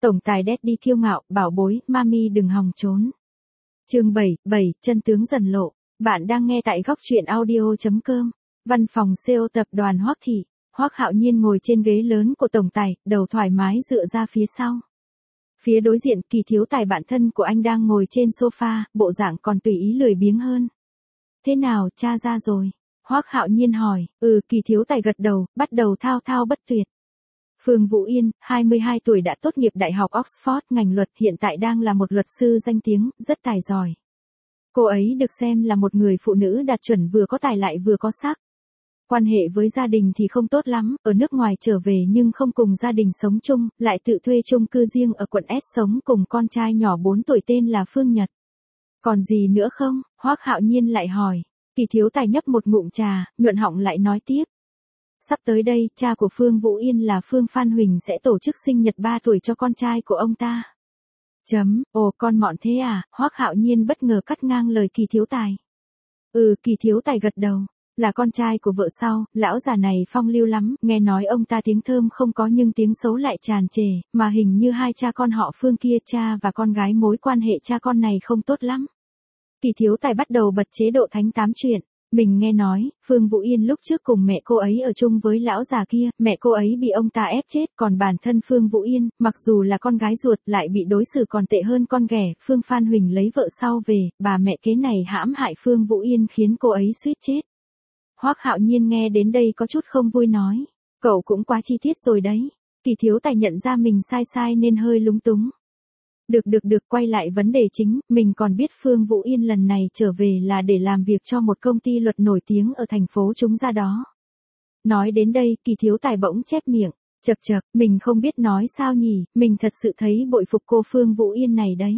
Tổng tài Daddy kiêu ngạo, bảo bối, mami đừng hòng trốn. Chương 7, chân tướng dần lộ. Bạn đang nghe tại góc truyện audio.com. Văn phòng CEO tập đoàn Hoắc Thị. Hoắc Hạo Nhiên ngồi trên ghế lớn của tổng tài, đầu thoải mái dựa ra phía sau. Phía đối diện, Kỳ Thiếu Tài bạn thân của anh đang ngồi trên sofa, bộ dạng còn tùy ý lười biếng hơn. Thế nào, cha ra rồi? Hoắc Hạo Nhiên hỏi. Kỳ Thiếu Tài gật đầu, bắt đầu thao thao bất tuyệt. Phương Vũ Yên, 22 tuổi đã tốt nghiệp Đại học Oxford ngành luật, hiện tại đang là một luật sư danh tiếng, rất tài giỏi. Cô ấy được xem là một người phụ nữ đạt chuẩn, vừa có tài lại vừa có sắc. Quan hệ với gia đình thì không tốt lắm, ở nước ngoài trở về nhưng không cùng gia đình sống chung, lại tự thuê chung cư riêng ở quận S sống cùng con trai nhỏ 4 tuổi tên là Phương Nhật. Còn gì nữa không? Hoắc Hạo Nhiên lại hỏi. Kỳ Thiếu Tài nhấp một ngụm trà, nhuận họng lại nói tiếp. Sắp tới đây, cha của Phương Vũ Yên là Phương Phan Huỳnh sẽ tổ chức sinh nhật 3 tuổi cho con trai của ông ta. Ồ, con mọn thế à? Hoắc Hạo Nhiên bất ngờ cắt ngang lời Kỳ Thiếu Tài. Kỳ Thiếu Tài gật đầu. Là con trai của vợ sau, lão già này phong lưu lắm, nghe nói ông ta tiếng thơm không có nhưng tiếng xấu lại tràn trề, mà hình như hai cha con họ Phương kia, cha và con gái, mối quan hệ cha con này không tốt lắm. Kỳ Thiếu Tài bắt đầu bật chế độ thánh tám chuyện. Mình nghe nói, Phương Vũ Yên lúc trước cùng mẹ cô ấy ở chung với lão già kia, mẹ cô ấy bị ông ta ép chết, còn bản thân Phương Vũ Yên, mặc dù là con gái ruột, lại bị đối xử còn tệ hơn con ghẻ. Phương Phan Huỳnh lấy vợ sau về, bà mẹ kế này hãm hại Phương Vũ Yên khiến cô ấy suýt chết. Hoắc Hạo Nhiên nghe đến đây có chút không vui nói, cậu cũng quá chi tiết rồi đấy. Kỳ Thiếu Tài nhận ra mình sai nên hơi lúng túng. Được, quay lại vấn đề chính, mình còn biết Phương Vũ Yên lần này trở về là để làm việc cho một công ty luật nổi tiếng ở thành phố chúng ra đó. Nói đến đây, Kỳ Thiếu Tài bỗng chép miệng, chậc, mình không biết nói sao nhỉ, mình thật sự thấy bội phục cô Phương Vũ Yên này đấy.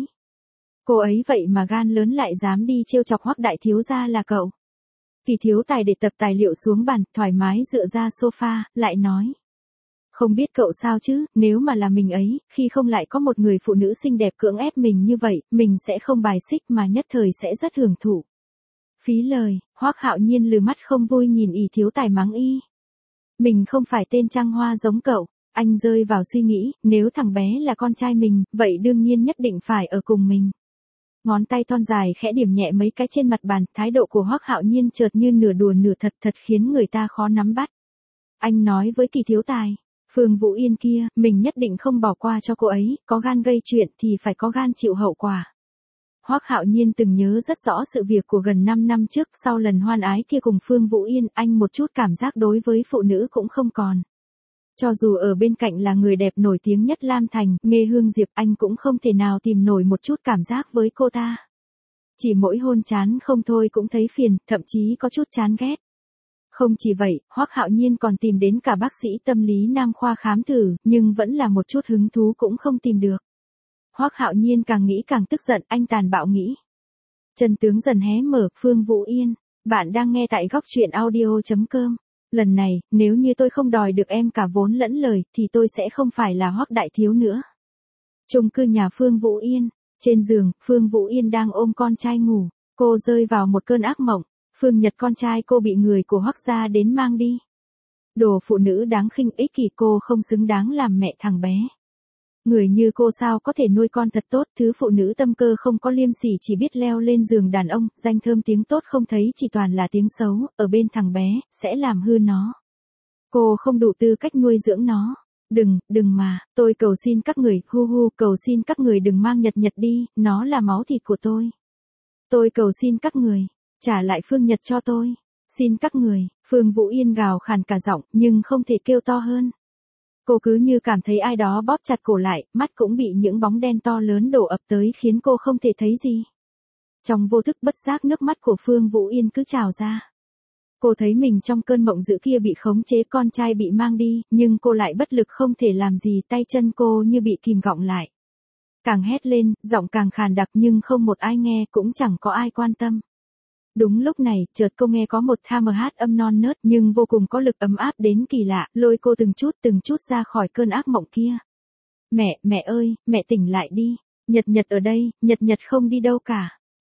Cô ấy vậy mà gan lớn lại dám đi trêu chọc Hoắc đại thiếu gia là cậu. Kỳ Thiếu Tài để tập tài liệu xuống bàn, thoải mái dựa ra sofa, lại nói. Không biết cậu sao chứ, nếu mà là mình ấy, khi không lại có một người phụ nữ xinh đẹp cưỡng ép mình như vậy, mình sẽ không bài xích mà nhất thời sẽ rất hưởng thụ. Phí lời, Hoắc Hạo Nhiên lừ mắt không vui nhìn Kỳ Thiếu Tài mắng y. Mình không phải tên trăng hoa giống cậu, anh rơi vào suy nghĩ, nếu thằng bé là con trai mình, vậy đương nhiên nhất định phải ở cùng mình. Ngón tay thon dài khẽ điểm nhẹ mấy cái trên mặt bàn, thái độ của Hoắc Hạo Nhiên chợt như nửa đùa nửa thật khiến người ta khó nắm bắt. Anh nói với Kỳ Thiếu Tài, Phương Vũ Yên kia, mình nhất định không bỏ qua cho cô ấy, có gan gây chuyện thì phải có gan chịu hậu quả. Hoắc Hạo Nhiên từng nhớ rất rõ sự việc của gần 5 năm trước, sau lần hoan ái kia cùng Phương Vũ Yên, anh một chút cảm giác đối với phụ nữ cũng không còn. Cho dù ở bên cạnh là người đẹp nổi tiếng nhất Lam Thành, Nghê Hương Diệp, anh cũng không thể nào tìm nổi một chút cảm giác với cô ta. Chỉ mỗi hôn chán không thôi cũng thấy phiền, thậm chí có chút chán ghét. Không chỉ vậy, Hoắc Hạo Nhiên còn tìm đến cả bác sĩ tâm lý nam khoa khám thử, nhưng vẫn là một chút hứng thú cũng không tìm được. Hoắc Hạo Nhiên càng nghĩ càng tức giận, anh tàn bạo nghĩ. Chân tướng dần hé mở. Phương Vũ Yên, bạn đang nghe tại góc truyện audio.com. Lần này, nếu như tôi không đòi được em cả vốn lẫn lời, thì tôi sẽ không phải là Hoắc đại thiếu nữa. Chung cư nhà Phương Vũ Yên, trên giường, Phương Vũ Yên đang ôm con trai ngủ, cô rơi vào một cơn ác mộng. Phương Nhật con trai cô bị người của Hoắc gia đến mang đi. Đồ phụ nữ đáng khinh ích kỷ, cô không xứng đáng làm mẹ thằng bé. Người như cô sao có thể nuôi con thật tốt, thứ phụ nữ tâm cơ không có liêm sỉ chỉ biết leo lên giường đàn ông, danh thơm tiếng tốt không thấy chỉ toàn là tiếng xấu, ở bên thằng bé, sẽ làm hư nó. Cô không đủ tư cách nuôi dưỡng nó. Đừng mà, tôi cầu xin các người, cầu xin các người đừng mang Nhật đi, nó là máu thịt của tôi. Tôi cầu xin các người. Trả lại Phương Nhật cho tôi. Xin các người. Phương Vũ Yên gào khàn cả giọng, nhưng không thể kêu to hơn. Cô cứ như cảm thấy ai đó bóp chặt cổ lại, mắt cũng bị những bóng đen to lớn đổ ập tới khiến cô không thể thấy gì. Trong vô thức bất giác nước mắt của Phương Vũ Yên cứ trào ra. Cô thấy mình trong cơn mộng dữ kia bị khống chế, con trai bị mang đi, nhưng cô lại bất lực không thể làm gì, tay chân cô như bị kìm gọng lại. Càng hét lên, giọng càng khàn đặc nhưng không một ai nghe, cũng chẳng có ai quan tâm. Đúng lúc này, chợt cô nghe có một tham hát âm non nớt nhưng vô cùng có lực ấm áp đến kỳ lạ, lôi cô từng chút ra khỏi cơn ác mộng kia. Mẹ ơi, mẹ tỉnh lại đi. Nhật ở đây, Nhật không đi đâu cả.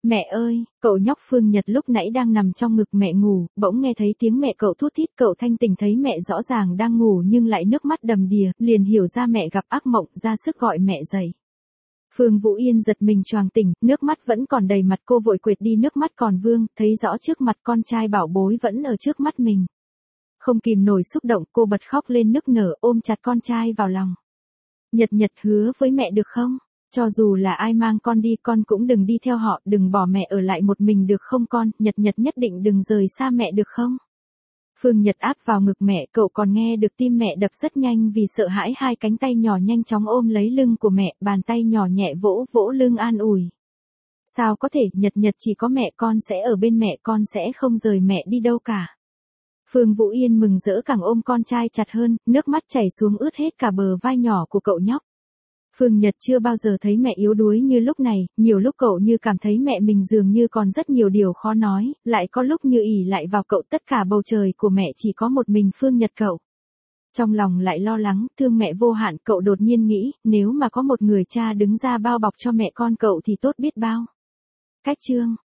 Mẹ ơi, cậu nhóc Phương Nhật lúc nãy đang nằm trong ngực mẹ ngủ, bỗng nghe thấy tiếng mẹ cậu thút thít, cậu thanh tỉnh thấy mẹ rõ ràng đang ngủ nhưng lại nước mắt đầm đìa, liền hiểu ra mẹ gặp ác mộng, ra sức gọi mẹ dậy. Phương Vũ Yên giật mình choàng tỉnh, nước mắt vẫn còn đầy mặt, cô vội quệt đi nước mắt còn vương, thấy rõ trước mặt con trai bảo bối vẫn ở trước mắt mình. Không kìm nổi xúc động, cô bật khóc lên nức nở, ôm chặt con trai vào lòng. Nhật Nhật hứa với mẹ được không? Cho dù là ai mang con đi con cũng đừng đi theo họ, đừng bỏ mẹ ở lại một mình được không con, Nhật Nhật nhất định đừng rời xa mẹ được không? Phương Nhật áp vào ngực mẹ, cậu còn nghe được tim mẹ đập rất nhanh vì sợ hãi, hai cánh tay nhỏ nhanh chóng ôm lấy lưng của mẹ, bàn tay nhỏ nhẹ vỗ vỗ lưng an ủi. Sao có thể, Nhật Nhật chỉ có mẹ con sẽ ở bên mẹ, con sẽ không rời mẹ đi đâu cả. Phương Vũ Yên mừng rỡ càng ôm con trai chặt hơn, nước mắt chảy xuống ướt hết cả bờ vai nhỏ của cậu nhóc. Phương Nhật chưa bao giờ thấy mẹ yếu đuối như lúc này, nhiều lúc cậu như cảm thấy mẹ mình dường như còn rất nhiều điều khó nói, lại có lúc như ỷ lại vào cậu, tất cả bầu trời của mẹ chỉ có một mình Phương Nhật cậu. Trong lòng lại lo lắng, thương mẹ vô hạn, cậu đột nhiên nghĩ, nếu mà có một người cha đứng ra bao bọc cho mẹ con cậu thì tốt biết bao. Cách chương